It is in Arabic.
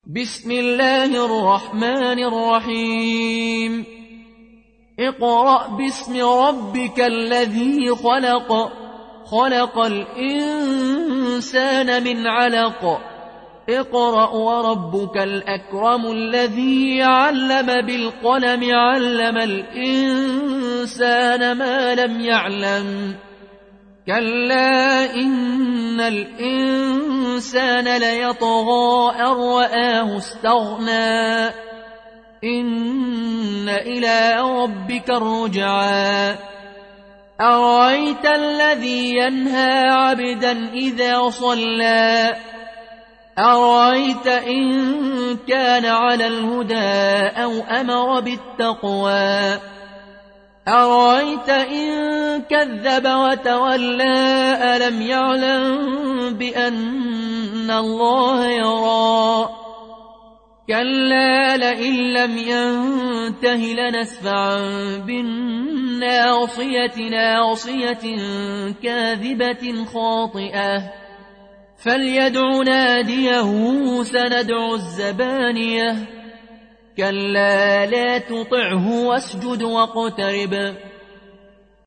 بسم الله الرحمن الرحيم اقرأ باسم ربك الذي خلق خلق الإنسان من علق اقرأ وربك الأكرم الذي علم بالقلم علم الإنسان ما لم يعلم كلا إن الإنسان ليطغى أن رآه استغنى إن إلى ربك الرجعى أرأيت الذي ينهى عبدا إذا صلى أرأيت إن كان على الهدى أو أمر بالتقوى أرأيت إن كذب وتولى ألم يعلم بأن الله يرى كلا لئن لم ينته لنسفعا بالناصية ناصية كاذبة خاطئة فليدع ناديه سندع الزبانية كلا لا تطعه واسجد واقترب